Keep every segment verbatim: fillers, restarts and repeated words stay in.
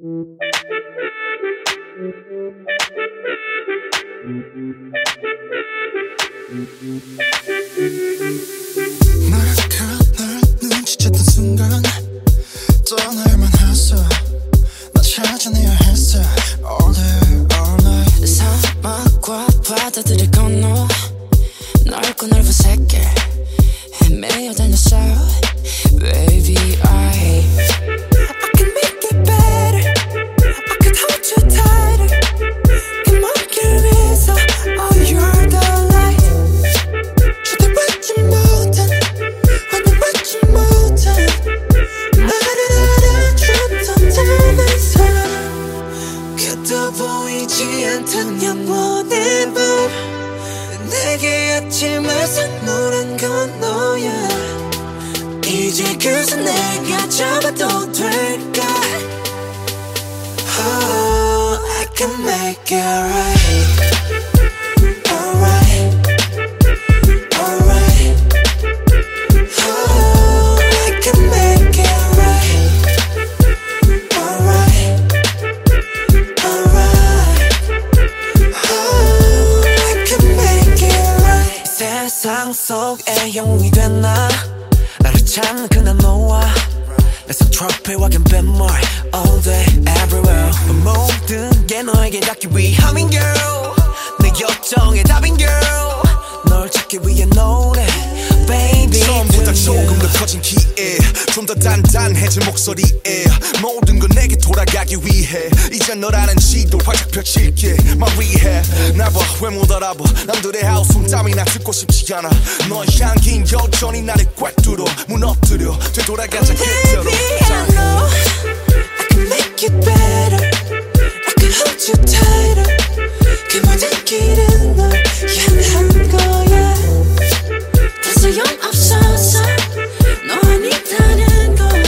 널 눈치챘던 순간 떠날만 했어. 나 찾아내야 했어. All day all night. 사막과 바다들을 건너 넓고 넓은 세계 헤매어 다녔어. Baby I I can make it better. I can hold you tighter. 그 머리를 위해서 Oh you're the light. 주대 받지 못한 환대 받지 못한 나를 알아줬던 다른 사람. 그도 보이지 않던 영원의 밤 내게 아침을 선물한 건 너야. 이제 그새 내가 잡아도 될까? Oh, I can make it right. Alright, alright. Oh, I can make it right. Alright, alright. Oh, I can make it right. 세상 속에 영웅이 됐나? 나를 찾는 그날 너와 내속 트로피와 갬뱀물 all day everywhere. 모든 게 너에게 닿기 위함인 girl. 내 걱정의 답인 girl. 널 찾기 위해 노래 baby. 처음보다 조금 더 커진 기에 좀 더 단단해진 목소리에 모든 건 내게 돌아가기 위해 이제 너라는 지도 활짝 펼칠게 My rehab. 날 봐 왜 못 알아봐. 남들의 하우스 땀이나 듣고 싶지 않아. 너의 향긴 여전히 나를 꽉 뚫어 무너뜨려 되돌아가자 그대로. Baby I know I can make it better. I can hold you tighter. 그 모든 길은 널 향한 거야. 다 소용없어서 너 아니다는 걸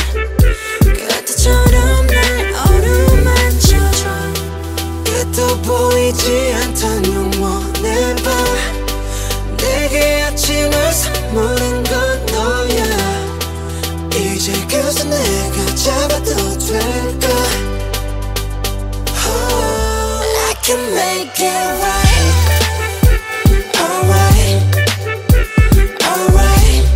그때처럼 날 어루만져줘. 그도 보이지 않던 영원의 밤 내게 아침을 선물한 건 너야. 이제 그새 내가 잡아도 될까? Oh, I can make it right. Alright, alright.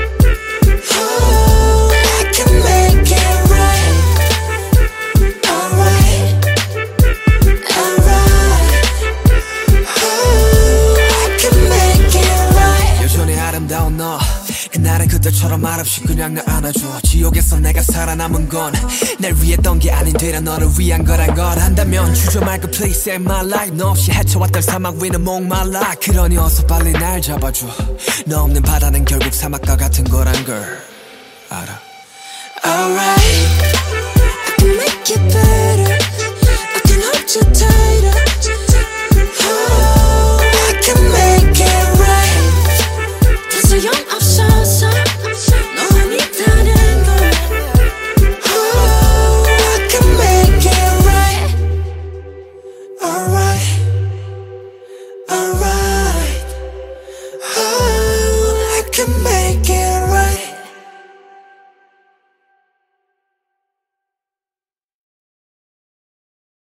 Oh, I can make it right. Alright, alright. Oh, I can make it right. 여전히 아름다운 너 그날은 그들처럼 말없이 그냥 날 안아줘. 지옥에서 내가 살아남은 건 날 위했던 게 아닌 되려 너를 위한 거란 걸 안다면 주저 말고 please save my life. 너 없이 헤쳐왔던 사막 위는 목말라. 그러니 어서 빨리 날 잡아줘. 너 없는 바다는 결국 사막과 같은 거란 걸 알아. Alright, I can make it better. I can hold you tight.